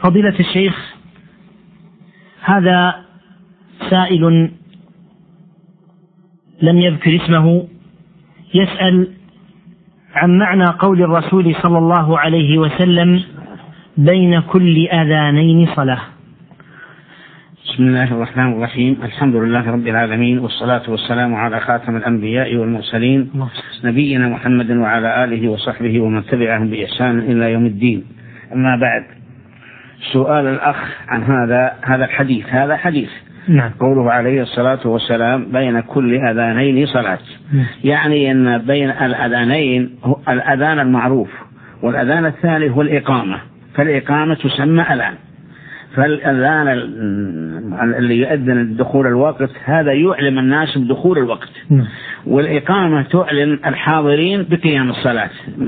فضيلة الشيخ، هذا سائل لم يذكر اسمه يسأل عن معنى قول الرسول صلى الله عليه وسلم: بين كل أذانين صلاة. بسم الله الرحمن الرحيم. الحمد لله رب العالمين، والصلاة والسلام على خاتم الأنبياء والمرسلين نبينا محمد وعلى آله وصحبه ومن تبعهم بإحسان إلى يوم الدين. أما بعد، سؤال الأخ عن هذا الحديث. هذا حديث نعم. قوله عليه الصلاة والسلام: بين كل أذانين صلاة. يعني أن بين الأذانين الأذان المعروف، والأذان الثاني هو الإقامة، فالإقامة تسمى أذان، فالأذان اللي يؤذن دخول الوقت هذا يعلم الناس بدخول الوقت، والإقامة تعلم الحاضرين بقيام الصلاة،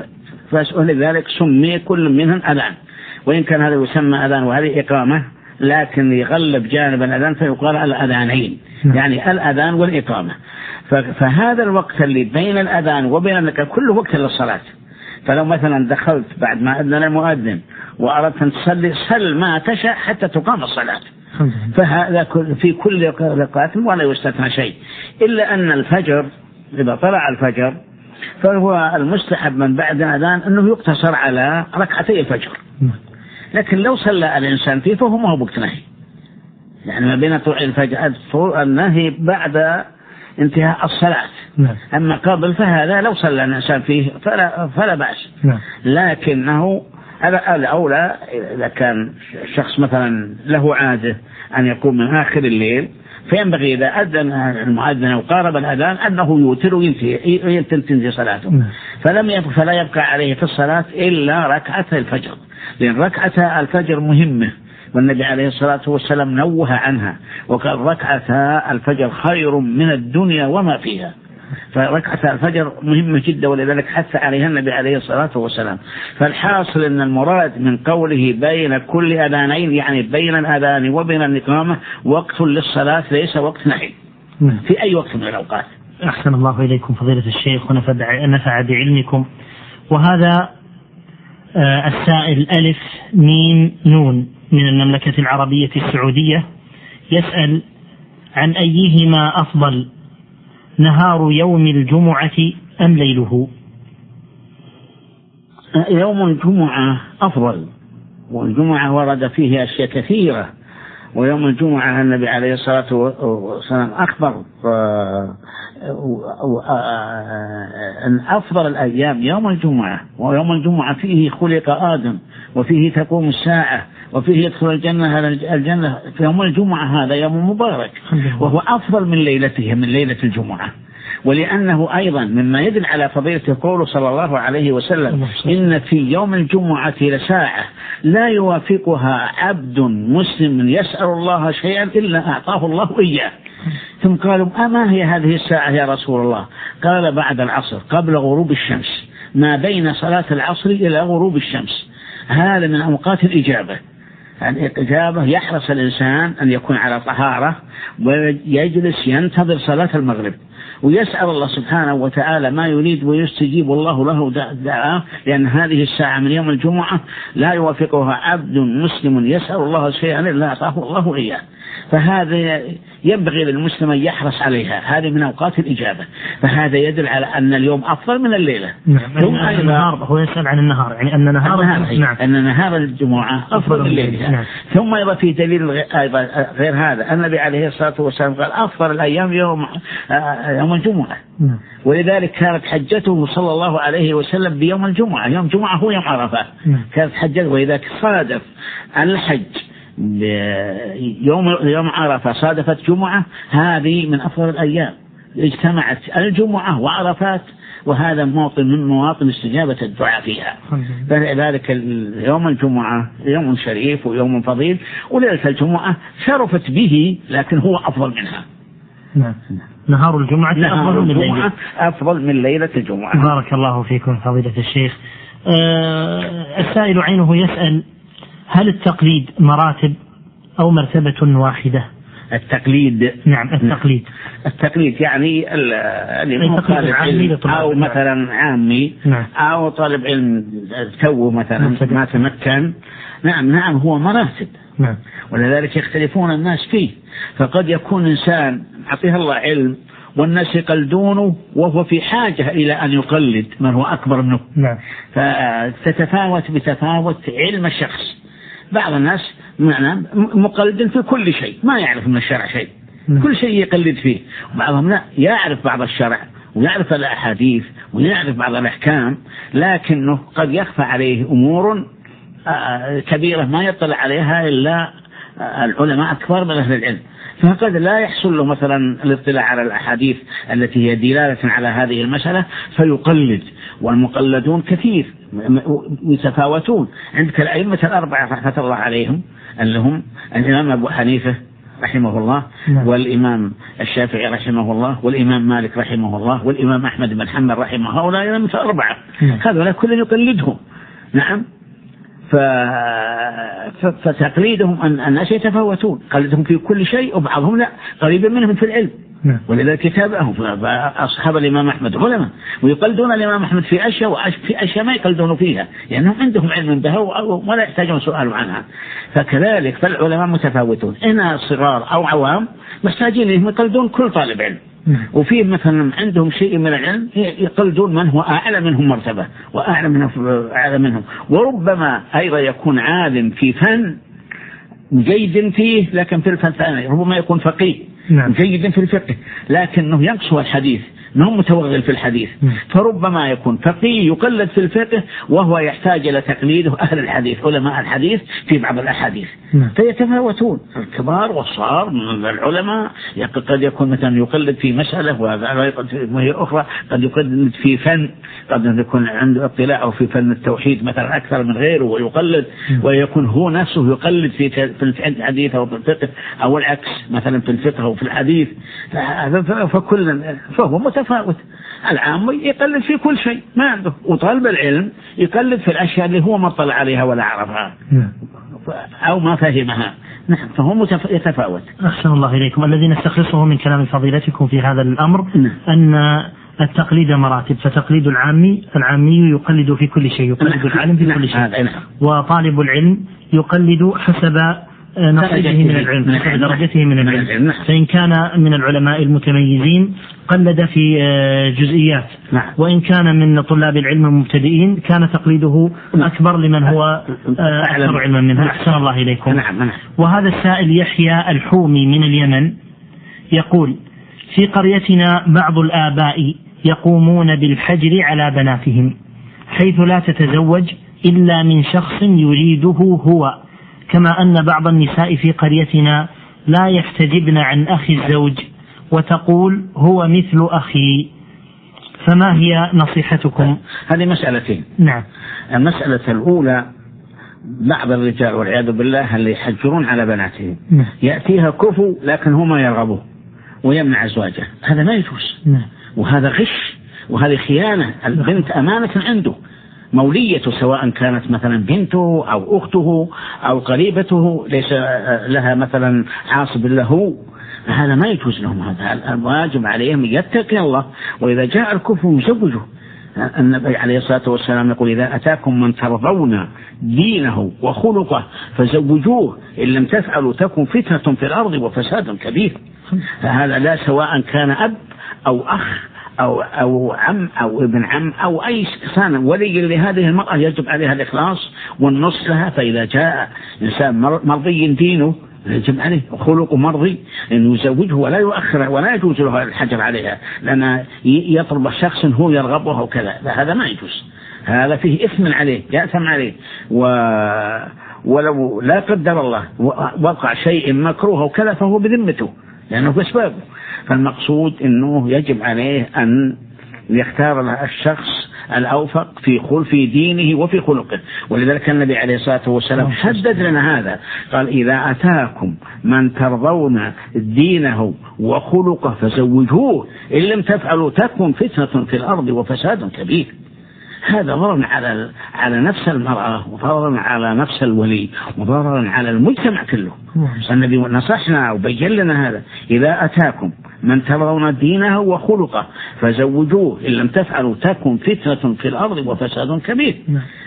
فلذلك سمي كل منهم أذان، وإن كان هذا يسمى أذان وهذه إقامة، لكن يغلب جانب الأذان فيقال الأذانين، يعني الأذان والإقامة. فهذا الوقت اللي بين الأذان وبين كل وقت للصلاة. فلو مثلا دخلت بعد ما أذن المؤذن وأردت أن تصلي، صل ما تشاء حتى تقام الصلاة، فهذا في كل ركعة ولا يستثنى شيء، إلا أن الفجر إذا طلع الفجر فهو المستحب من بعد الأذان أنه يقتصر على ركعتي الفجر، لكن لو صلى الإنسان فيه فهو ما هو وقت نهي، يعني ما بين طلوع الفجر النهي بعد انتهاء الصلاة، أما قبل فهذا لو صلى الإنسان فيه فلا بأس، لكنه الأولى إذا كان الشخص مثلا له عادة أن يقوم من آخر الليل، فينبغي إذا أذن المؤذن أو قارب الأذان أنه يوتر وينتهي صلاته، فلا يبقى عليه في الصلاة إلا ركعة الفجر، لأن ركعة الفجر مهمة، والنبي عليه الصلاة والسلام نوه عنها وقال: ركعة الفجر خير من الدنيا وما فيها. فركعة الفجر مهمة جدا، ولذلك حث عليها النبي عليه الصلاة والسلام. فالحاصل أن المراد من قوله بين كل أذانين يعني بين الأذان وبين الإقامة وقت للصلاة، ليس وقت نهي في أي وقت من الأوقات. أحسن الله إليكم فضيلة الشيخ ونفع بعلمكم. وهذا السائل ألف ميم نون من المملكة العربية السعودية يسأل عن أيهما أفضل، نهار يوم الجمعة أم ليله؟ يوم الجمعة أفضل، والجمعة ورد فيه أشياء كثيرة، ويوم الجمعة النبي عليه الصلاة والسلام أخبر أن أفضل الأيام يوم الجمعة، ويوم الجمعة فيه خلق آدم، وفيه تقوم الساعة، وفيه يدخل الجنة. في يوم الجمعة هذا يوم مبارك، وهو أفضل من ليلته، من ليلة الجمعة، ولأنه أيضا مما يدل على فضيلة قوله صلى الله عليه وسلم: إن في يوم الجمعة لساعة لا يوافقها عبد مسلم يسأل الله شيئا إلا أعطاه الله إياه. ثم قالوا: أما هي هذه الساعة يا رسول الله؟ قال: بعد العصر قبل غروب الشمس، ما بين صلاة العصر إلى غروب الشمس. هذا من أوقات الإجابة، يعني الإجابة يحرص الإنسان أن يكون على طهارة ويجلس ينتظر صلاة المغرب ويسأل الله سبحانه وتعالى ما يريد، ويستجيب الله له دعاءه، لأن هذه الساعة من يوم الجمعة لا يوافقها عبد مسلم يسأل الله شيئا إلا أعطاه الله إياه. فهذا ينبغي للمسلم أن يحرص عليها، هذه من أوقات الإجابة، فهذا يدل على أن اليوم أفضل من الليلة. ثم النهار، هو يسأل عن النهار، يعني أن نهار الجمعة أفضل من الليلة. ثم أيضا في دليل غير هذا، النبي عليه الصلاة والسلام قال: أفضل الأيام يوم الجمعة، ولذلك كانت حجته صلى الله عليه وسلم بيوم الجمعة. يوم الجمعة هو يوم عرفة، كانت حجته، وإذا صادف الحج يوم عرفة صادفت جمعة، هذه من أفضل الأيام، اجتمعت الجمعة وعرفات، وهذا موطن من مواطن استجابة الدعاء فيها. فلذلك يوم الجمعة يوم شريف ويوم فضيل، وليلة الجمعة شرفت به، لكن هو أفضل منها. نهار الجمعة أفضل من ليلة الجمعة. بارك الله فيكم فضيلة الشيخ. السائل عينه يسأل: هل التقليد مراتب أو مرتبة واحدة؟ التقليد، نعم التقليد يعني اللي مو طالب علم أو مثلا عامي، أو طالب علم تو مثلا ما تمكن، نعم هو مراتب. نعم. ولذلك يختلفون الناس فيه. فقد يكون إنسان أعطيه الله علم والناس يقلدونه وهو في حاجة إلى أن يقلد من هو أكبر منه. نعم. فتتفاوت بتفاوت علم الشخص. بعض الناس مقلد في كل شيء، ما يعرف من الشرع شيء. نعم. كل شيء يقلد فيه. وبعضهم لا، يعرف بعض الشرع ويعرف الأحاديث ويعرف بعض الأحكام، لكنه قد يخفى عليه أمور كبيرة ما يطلع عليها إلا العلماء أكبر من أهل العلم، فقد لا يحصل له مثلا الاطلاع على الأحاديث التي هي دلالة على هذه المسألة فيقلد. والمقلدون كثير يتفاوتون. عندك الأئمة الأربعة رحمة الله عليهم اللي هم الإمام أبو حنيفة رحمه الله، والإمام الشافعي رحمه الله، والإمام مالك رحمه الله، والإمام أحمد بن حنبل رحمه الله. هؤلاء الأئمة الأربعة هذول كل يقلدهم. نعم. فتقليدهم أن الناس يتفاوتون، قلدهم في كل شيء وبعضهم لا، قريبا منهم في العلم. ولذلك كتابهم أصحاب الإمام أحمد علماء ويقلدون الإمام أحمد في أشياء، وفي أشياء ما يقلدون فيها لأنهم عندهم علم بها ولا يحتاجون سؤال عنها. فكذلك فالعلماء متفاوتون، إن صغار أو عوام محتاجين أنهم يقلدون كل طالب علم. وفيه مثلا عندهم شيء من العلم يقلدون من هو أعلى منهم مرتبة وأعلى منهم. وربما أيضا يكون عالم في فن جيد فيه، لكن في الفن الثاني ربما يكون فقيه جيد في الفقه لكنه ينقصه الحديث، انه متوغل في الحديث. فربما يكون فقيه يقلد في الفقه وهو يحتاج إلى تقليده أهل الحديث علماء الحديث في بعض الأحاديث. فيتفاوتون الكبار والصغار من العلماء. قد يكون مثلا يقلد في مسألة وهي أخرى، قد يقلد في فن، قد يكون عنده اطلاع في فن التوحيد مثلا أكثر من غيره ويقلد، ويكون هو نفسه يقلد في الحديث أو في الفقه، أو العكس مثلا في الفقه أو في الحديث. فهو متفاوت. العام يقلد في كل شيء ما عنده، وطالب العلم يقلد في الأشياء اللي هو ما طلع عليها ولا عرفها أو ما فهمها. نعم. فهو يتفاوت. أحسن الله إليكم. الذي نستخلصه من كلام فضيلتكم في هذا الأمر أن التقليد مراتب، فتقليد العامي يقلد في كل شيء، يقلد العالم في كل شيء، وطالب العلم يقلد حسب نصيبه من العلم، حسب درجته من العلم. فإن كان من العلماء المتميزين قلد في جزئيات، وإن كان من طلاب العلم المبتدئين كان تقليده أكبر لمن هو أكثر علما منه. أحسن الله إليكم. وهذا السائل يحيى الحومي من اليمن يقول: في قريتنا بعض الآباء يقومون بالحجر على بناتهم، حيث لا تتزوج إلا من شخص يريده هو، كما أن بعض النساء في قريتنا لا يحتجبن عن أخي الزوج وتقول هو مثل أخي، فما هي نصيحتكم؟ هذه مسألتين. نعم. المسألة الأولى بعض الرجال والعياذ بالله اللي يحجرون على بناتهم، يأتيها كفو لكن هو ما يرغبه ويمنع زواجه، هذا ما يجوز. وهذا غش وهذه خيانة. البنت أمانة عنده، موليته سواء كانت مثلا بنته أو أخته أو قريبته ليس لها مثلا عاصب له، هذا ما يجوز لهم. هذا الواجب عليهم يتقي الله، وإذا جاء الكفر يزوجه. النبي عليه الصلاة والسلام يقول: إذا أتاكم من ترضون دينه وخلقه فزوجوه، إن لم تفعلوا تكن فتنة في الأرض وفساد كبير. فهذا لا سواء كان أب أو أخ أو عم أو ابن عم أو أي إنسان ولي لهذه المرأة يجب عليها الإخلاص والنصح لها. فإذا جاء إنسان مرضي دينه يجب عليه خلق مرضي أن يزوجه ولا يؤخره، ولا يجوز له الحجر عليها لأن يطلب الشخص هو يرغبه وكذا، هذا ما يجوز. هذا فيه إثم عليه، يأثم عليه. ولو لا قدر الله وقع شيء مكروه وكذا فهو بذمته لأنه بأسبابه. فالمقصود أنه يجب عليه أن يختار الشخص الأوفق في دينه وفي خلقه. ولذلك النبي عليه الصلاة والسلام حدد لنا هذا، قال: إذا أتاكم من ترضون دينه وخلقه فزوجوه، إن لم تفعلوا تكن فتنة في الأرض وفساد كبير. هذا ضرر على نفس المرأة، وضرر على نفس الولي، وضرر على المجتمع كله. النبي نصحنا وبين لنا هذا: إذا أتاكم من ترضون دينه وخلقه فزوجوه، إن لم تفعلوا تكن فتنة في الأرض وفساد كبير.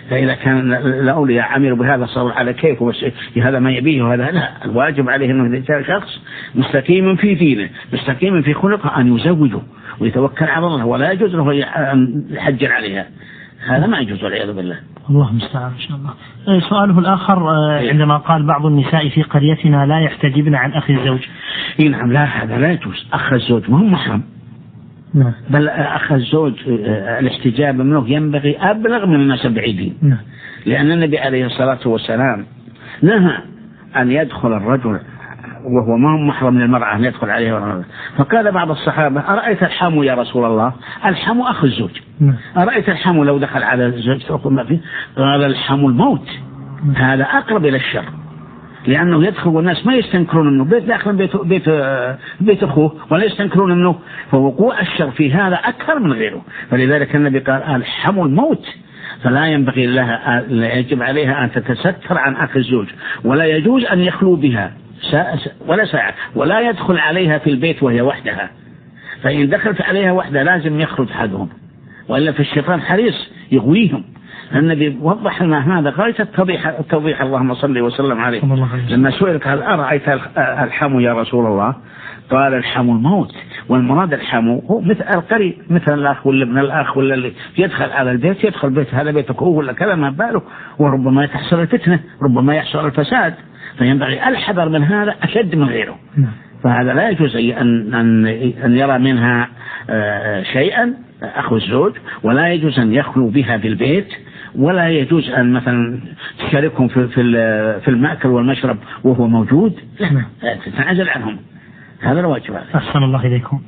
فإذا كان الأولياء عملوا بهذا صار على كيف هذا ما يبيه وهذا لا، الواجب عليه أنه إذا شخص مستقيم في دينه مستقيم في خلقه أن يزوجه ويتوكل على الله، ولا يجوز له أن يحجر عليها، هذا ما يجوز والعياذ بالله. الله المستعان إن شاء الله. سؤاله الآخر عندما قال بعض النساء في قريتنا لا يحتجبن عن أخي الزوج. نعم، لا هذا لا يجوز، أخ الزوج ما هو محرم. نعم. بل أخ الزوج الاحتجاب منه ينبغي أبلغ من الناس بعيدين. نعم. لأن النبي عليه الصلاة والسلام نهى أن يدخل الرجل وهو ما هو محرم للمرأة أن يدخل عليه، فقال بعض الصحابة أرأيت الحمو يا رسول الله؟ الحمو أخ الزوج. أرأيت الحمو لو دخل على الزوج تقول ما فيه؟ قال الحمو الموت، هذا أقرب إلى الشر، لأنه يدخل والناس ما يستنكرون منه، بيت داخل بيت أخوه ولا يستنكرون منه، فوقوع الشر في هذا أكثر من غيره. فلذلك النبي قال الحمو الموت، فلا ينبغي لها، يجب عليها أن تتستر عن أخ الزوج، ولا يجوز أن يخلو بها ولا ساعة، ولا يدخل عليها في البيت وهي وحدها، فإن دخلت عليها وحدها لازم يخرج حدهم، وإلا في الشيطان حريص يغويهم. النبي وضح لنا هذا غاية التوضيح، اللهم صل وسلم عليه. لما سئل قال أرأيت الحمو يا رسول الله؟ قال الحمو الموت، والمراد الحمو هو مثل القريب، مثل الأخ ولا ابن الأخ ولا اللي يدخل على البيت، يدخل بيت هذا بيتك هو ولا كذا ما باله، وربما تحصل الفتنة، ربما يحصل الفساد، فينبغي الحذر من هذا أشد من غيره. فهذا لا يجوز أن يرى منها شيئا أخو الزوج، ولا يجوز أن يخلو بها في البيت، ولا يجوز أن مثلا تشاركهم في المأكل والمشرب وهو موجود، لا تتعزل عنهم، هذا الواجب. أحسن الله إليكم.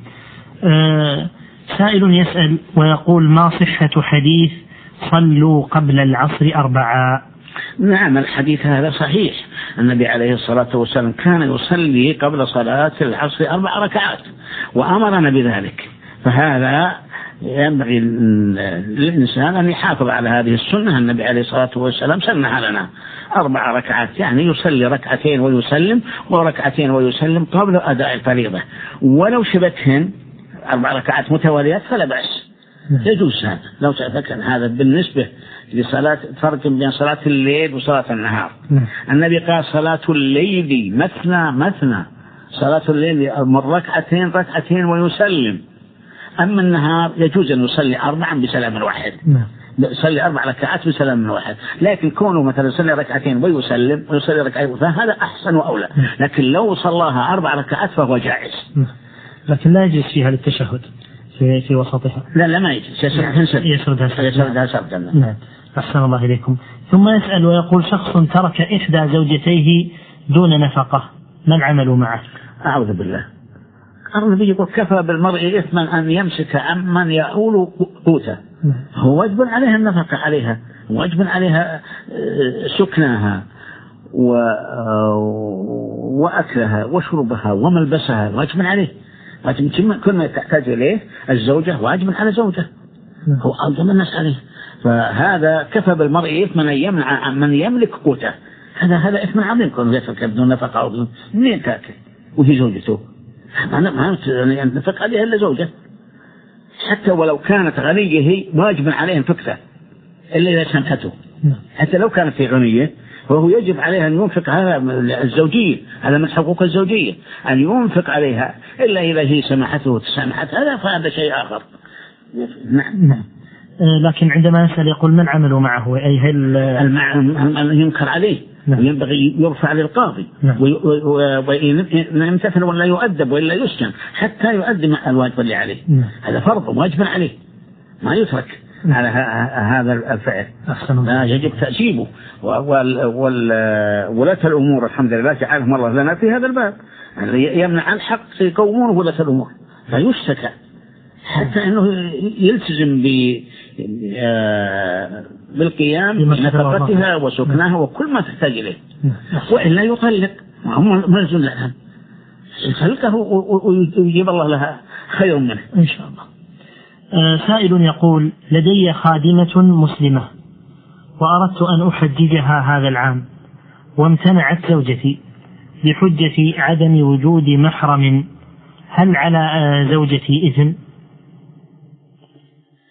سائل يسأل ويقول ما صحة حديث صلوا قبل العصر 4؟ نعم، الحديث هذا صحيح، النبي عليه الصلاة والسلام كان يصلي قبل صلاة العصر 4 ركعات وأمرنا بذلك، فهذا ينبغي للإنسان أن يحافظ على هذه السنة. النبي عليه الصلاة والسلام سنها لنا 4 ركعات، يعني يصلي 2 ويسلم وركعتين ويسلم قبل أداء الفريضة، ولو شبتهن 4 ركعات متواليات فلا بأس، يجوز هذا لو تذكر. هذا بالنسبة لصلاة فرق بين صلاة الليل وصلاة النهار. النبي قال صلاة الليل مثنى، صلاة الليل من 2 ويسلم، أما النهار يجوز أن يصلي 4 بسلام واحد، يصلي 4 ركعات بسلام واحد، لكن كونه مثلا يصلي 2 ويسلم ويصلي 2 فهذا أحسن وأولى، لكن لو صلاها 4 ركعات فهو جائز، لكن لا يجلس فيها للتشهد في وسطها. لا ما يجلس، يسردها سردا. نعم. أحسن الله إليكم. ثم يسأل ويقول شخص ترك إحدى زوجتيه دون نفقة، ما العمل معه؟ أعوذ بالله. النبي يقول كفى بالمرء إثما أن يمسك عمن يأول قوته، هو واجب عليها النفقة عليها، واجب عليها سكنها وأكلها وشربها وملبسها، واجب عليه، كل ما تحتاج إليه الزوجة واجب على زوجة، هو أوجب الناس عليه، فهذا كفى بالمرء إثما أن يمنع من يملك قوته، هذا إثم عظيم، كونه يترك بدون نفقة أو منين تأكل وهي زوجته، ما ينفق عليها إلا زوجة، حتى ولو كانت غنية هي واجب عليها انفقها إلا إذا سمحته، حتى لو كانت في غنية وهو يجب عليها أن ينفق على الزوجية، هذا من حقوق الزوجية أن ينفق عليها، إلا إذا هي سمحته وتسامحت هذا فهذا شيء آخر. نعم. لكن عندما يسأل يقول من عملوا معه، أي هل ينكر عليه، ينبغي يرفع للقاضي ويمتثل ولا يؤدب ولا يسجن حتى يؤدي الواجب اللي عليه، هذا فرض واجب عليه ما يترك على هذا الفعل، لا يجب تأديبه. ولاة الأمور الحمد لله جعلهم الله لنا في هذا الباب، يمنع الحق يقومون ولاة الأمور فيشتكى حتى أنه يلتزم بالقيام بنفقتها وسكنها وكل ما تحتاج إليه، وإلا يطلق هم ملزم لها يطلقه ويجيب الله لها خير منه إن شاء الله. سائل يقول لدي خادمة مسلمة وأردت أن أحججها هذا العام وامتنعت زوجتي بحجة عدم وجود محرم، هل على زوجتي إذن؟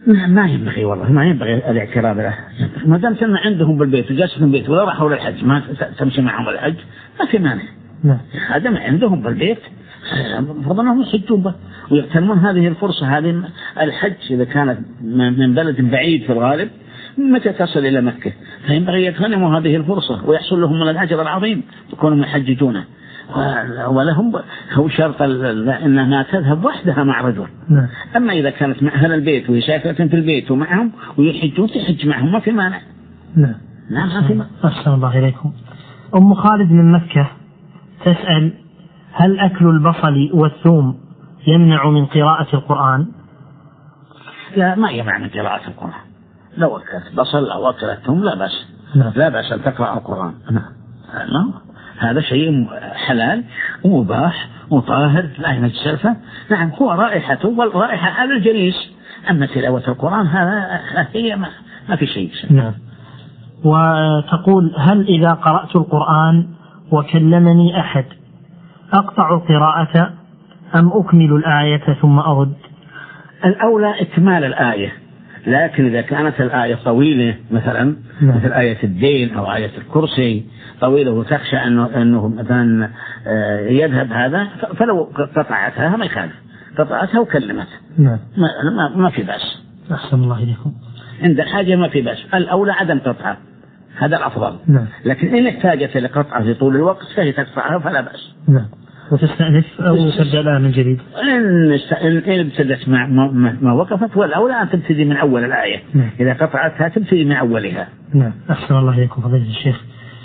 ما ينبغي والله، ما ينبغي الاعتراض له، ما دام كنا عندهم بالبيت وجالسين في البيت ولا راحوا للحج ما تمشي معهم الحج ما في مانع. هذا ما عندهم بالبيت المفروض انهم يحجون به ويغتنمون هذه الفرصة. هذه الحج إذا كانت من بلد بعيد في الغالب متى تصل إلى مكة فينبغي يغتنموا هذه الفرصة ويحصل لهم من الأجر العظيم يكونوا يحججونه، ولهم هو شرط أنها تذهب وحدها مع رجل. أما إذا كانت مع أهل البيت وهي ساكنة في البيت ومعهم ويحجون تحج معهم ما في مانع. نعم ما في مانع. أحسن الله إليكم. أم خالد من مكة تسأل: هل أكل البصل والثوم يمنع من قراءة القرآن؟ لا، ما يمنع من قراءة القرآن. لو أكلت بصل أو أكلت ثوم لا بأس. لا بأس أن تقرأ القرآن. هذا شيء حلال ومباح وطاهر لا ينجسه. نعم هو رائحته والرائحة على الجليس، أما تلاوة القرآن هذا هي ما في شيء. نعم. وتقول: هل إذا قرأت القرآن وكلمني أحد أقطع القراءة أم أكمل الآية ثم أرد؟ الأولى إكمال الآية، لكن إذا كانت الآية طويلة مثلا مثل آية الدين أو آية الكرسي طويلة وتخشى أنه مثلا يذهب هذا فلو قطعتها ما يخالف، قطعتها وكلمتها ما في بأس. أحسن الله إليكم. عند الحاجة ما في بأس، الأولى عدم قطعها هذا الأفضل. لكن إن احتاجت لقطعها في طول الوقت فهي تقطعها فلا بأس. وتستأنف أو تبدأ لها من جديد. إن ابتدت ما وقفت والأولى أن تبتدي من أول الآية. إذا قطعتها تبتدي من أولها. أحسن الله إليكم فضيلة الشيخ.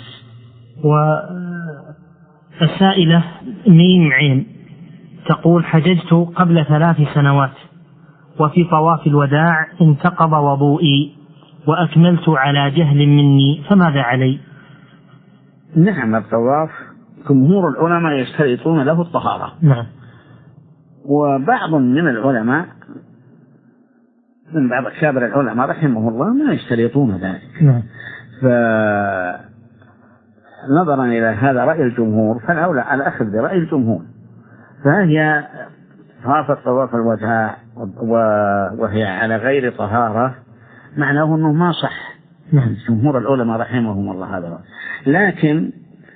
والسائلة ميم عين تقول: حججت قبل 3 سنوات وفي طواف الوداع انتقض وضوئي وأكملت على جهل مني فماذا علي؟ نعم الطواف جمهور العلماء يشترطون له الطهارة. وبعض من العلماء من بعض أكابر العلماء رحمه الله ما يشترطون ذلك. فنظرا إلى هذا رأي الجمهور فالأولى على أخذ برأي الجمهور، فهي طافت طواف الوداع وهي على غير طهارة معناه أنه ما صح. جمهور العلماء رحمهم الله هذا. لكن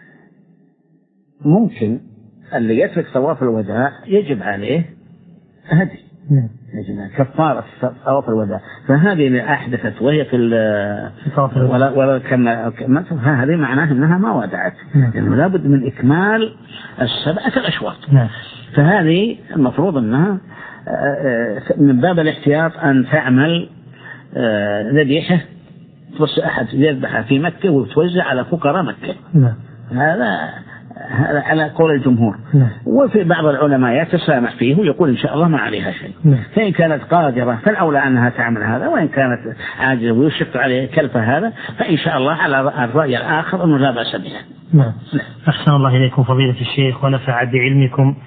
ممكن اللي يترك طواف الوداع يجب عليه هدي، يجب كفارة طواف الوداع. فهذه اللي أحدثت وهي في ولا كما هذه معناه أنها ما ودعت، لأنه لابد من إكمال 7 الأشواط. فهذه المفروض أنها من باب الاحتياط أن تعمل ذبيحة توسع أحد يذبحها في مكة وتوزع على فقراء مكة. هذا على قول الجمهور. وفي بعض العلماء يتسامح فيه ويقول إن شاء الله ما عليها شيء. فإن كانت قادرة فالأولى أنها تعمل هذا، وإن كانت عاجزة ويشق عليه كلفة هذا فإن شاء الله على الرأي الآخر أنه لا بأس بها. أحسن الله إليكم فضيلة الشيخ ونفع بعلمكم.